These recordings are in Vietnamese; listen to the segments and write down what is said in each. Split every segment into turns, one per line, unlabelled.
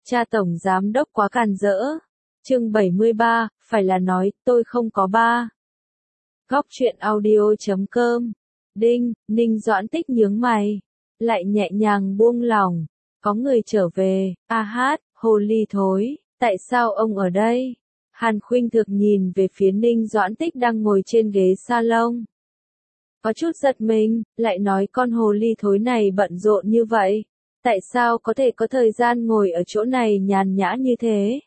Cha tổng giám đốc quá càn rỡ. Chương 73, phải là nói, tôi không có ba. Góc truyện audio.com. Đinh, Ninh Doãn Tích nhướng mày, lại nhẹ nhàng buông lỏng. Có người trở về, a hát, hồ ly thối, tại sao ông ở đây? Hàn Khuynh Thực nhìn về phía Ninh Doãn Tích đang ngồi trên ghế salon. Có chút giật mình, lại nói con hồ ly thối này bận rộn như vậy. Tại sao có thể có thời gian ngồi ở chỗ này nhàn nhã như thế?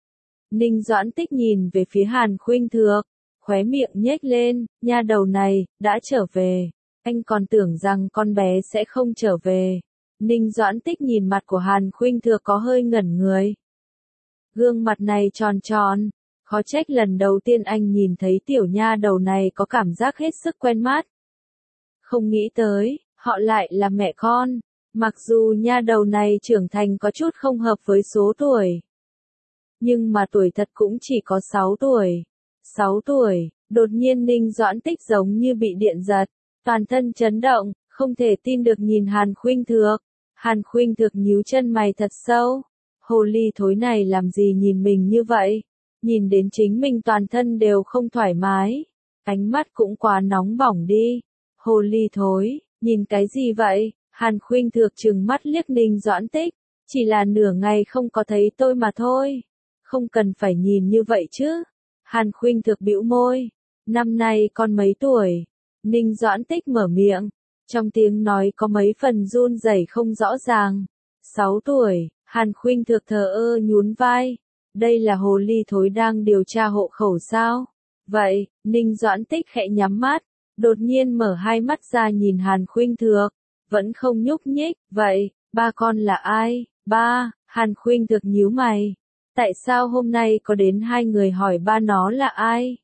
Ninh Doãn Tích nhìn về phía Hàn Khuynh Thực, khóe miệng nhếch lên, nha đầu này, đã trở về. Anh còn tưởng rằng con bé sẽ không trở về. Ninh Doãn Tích nhìn mặt của Hàn Khuynh Thực có hơi ngẩn người. Gương mặt này tròn tròn, khó trách lần đầu tiên anh nhìn thấy tiểu nha đầu này có cảm giác hết sức quen mắt. Không nghĩ tới, họ lại là mẹ con. Mặc dù nha đầu này trưởng thành có chút không hợp với số tuổi. Nhưng mà tuổi thật cũng chỉ có 6 tuổi. 6 tuổi, đột nhiên Ninh Doãn Tích giống như bị điện giật. Toàn thân chấn động, không thể tin được nhìn Hàn Khuynh Thực. Hàn Khuynh Thực nhíu chân mày thật sâu. Hồ ly thối này làm gì nhìn mình như vậy? Nhìn đến chính mình toàn thân đều không thoải mái. Ánh mắt cũng quá nóng bỏng đi. Hồ ly thối, nhìn cái gì vậy? Hàn Khuynh Thực trừng mắt liếc Ninh Doãn Tích, chỉ là nửa ngày không có thấy tôi mà thôi. Không cần phải nhìn như vậy chứ. Hàn Khuynh Thực bĩu môi, năm nay con mấy tuổi? Ninh Doãn Tích mở miệng, trong tiếng nói có mấy phần run rẩy không rõ ràng. 6 tuổi, Hàn Khuynh Thực thờ ơ nhún vai. Đây là hồ ly thối đang điều tra hộ khẩu sao? Vậy, Ninh Doãn Tích khẽ nhắm mắt, đột nhiên mở hai mắt ra nhìn Hàn Khuynh Thực. Vẫn không nhúc nhích, vậy, ba con là ai? Ba, Hàn Khuynh Thực nhíu mày. Tại sao hôm nay có đến hai người hỏi ba nó là ai?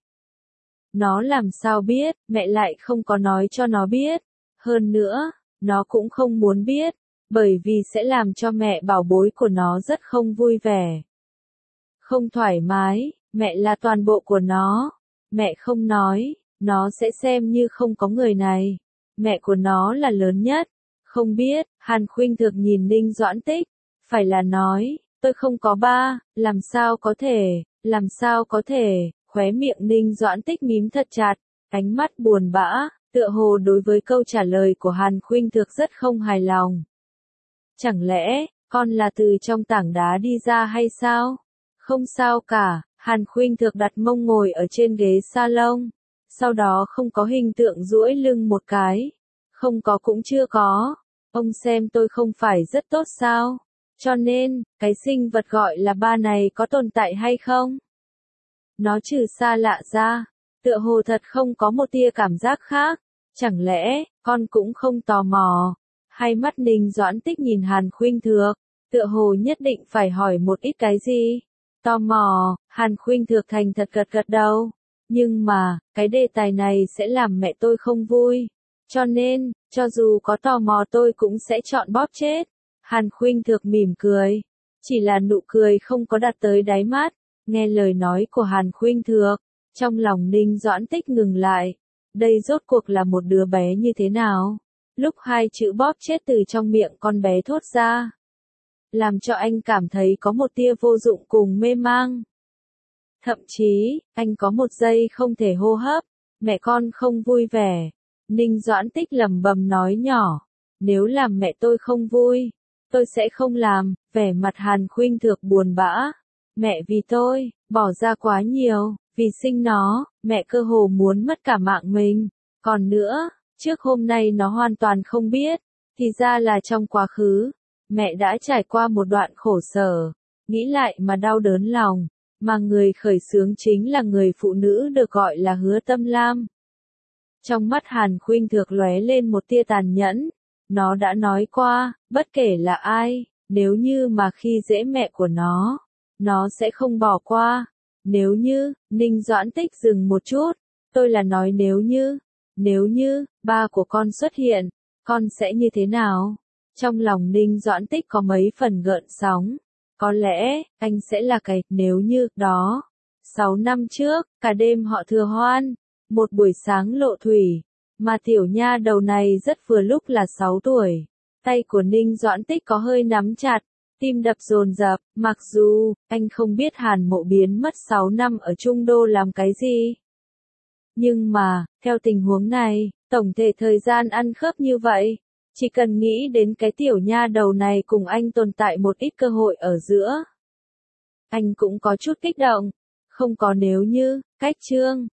Nó làm sao biết, mẹ lại không có nói cho nó biết. Hơn nữa, nó cũng không muốn biết, bởi vì sẽ làm cho mẹ bảo bối của nó rất không vui vẻ. Không thoải mái, mẹ là toàn bộ của nó. Mẹ không nói, nó sẽ xem như không có người này. Mẹ của nó là lớn nhất. Không biết, Hàn Khuynh Thực nhìn Ninh Doãn Tích, phải là nói, tôi không có ba, làm sao có thể, khóe miệng Ninh Doãn Tích mím thật chặt, ánh mắt buồn bã, tựa hồ đối với câu trả lời của Hàn Khuynh Thực rất không hài lòng. Chẳng lẽ, con là từ trong tảng đá đi ra hay sao? Không sao cả, Hàn Khuynh Thực đặt mông ngồi ở trên ghế salon, sau đó không có hình tượng duỗi lưng một cái. Không có cũng chưa có. Ông xem tôi không phải rất tốt sao? Cho nên, cái sinh vật gọi là ba này có tồn tại hay không? Nó trừ xa lạ ra, tựa hồ thật không có một tia cảm giác khác. Chẳng lẽ, con cũng không tò mò? Hai mắt Ninh Doãn Tích nhìn Hàn Khuynh Thực, tựa hồ nhất định phải hỏi một ít cái gì? Tò mò, Hàn Khuynh Thực thành thật gật gật đầu. Nhưng mà, cái đề tài này sẽ làm mẹ tôi không vui. Cho nên, cho dù có tò mò tôi cũng sẽ chọn bóp chết. Hàn Khuynh Thực mỉm cười. Chỉ là nụ cười không có đạt tới đáy mắt. Nghe lời nói của Hàn Khuynh Thực, trong lòng Ninh Doãn Tích ngừng lại. Đây rốt cuộc là một đứa bé như thế nào? Lúc hai chữ bóp chết từ trong miệng con bé thốt ra, làm cho anh cảm thấy có một tia vô dụng cùng mê mang. Thậm chí, anh có một giây không thể hô hấp. Mẹ con không vui vẻ. Ninh Doãn Tích lẩm bẩm nói nhỏ, nếu làm mẹ tôi không vui, tôi sẽ không làm. Vẻ mặt Hàn Khuynh Thực buồn bã. Mẹ vì tôi, bỏ ra quá nhiều, vì sinh nó, mẹ cơ hồ muốn mất cả mạng mình. Còn nữa, trước hôm nay nó hoàn toàn không biết, thì ra là trong quá khứ, mẹ đã trải qua một đoạn khổ sở, nghĩ lại mà đau đớn lòng, mà người khởi xướng chính là người phụ nữ được gọi là Hứa Tâm Lam. Trong mắt Hàn Khuynh Thực lóe lên một tia tàn nhẫn. Nó đã nói qua, bất kể là ai, nếu như mà khi dễ mẹ của nó sẽ không bỏ qua. Nếu như, Ninh Doãn Tích dừng một chút, tôi là nói nếu như, ba của con xuất hiện, con sẽ như thế nào? Trong lòng Ninh Doãn Tích có mấy phần gợn sóng. Có lẽ, anh sẽ là cái nếu như đó. 6 năm trước, cả đêm họ thừa hoan. Một buổi sáng lộ thủy, mà tiểu nha đầu này rất vừa lúc là 6 tuổi. Tay của Ninh Doãn Tích có hơi nắm chặt, Tim đập dồn dập, mặc dù, anh không biết Hàn Mộ biến mất 6 năm ở Trung Đô làm cái gì. Nhưng mà, theo tình huống này, tổng thể thời gian ăn khớp như vậy, chỉ cần nghĩ đến cái tiểu nha đầu này cùng anh tồn tại một ít cơ hội ở giữa. Anh cũng có chút kích động, không có nếu như, cách chương.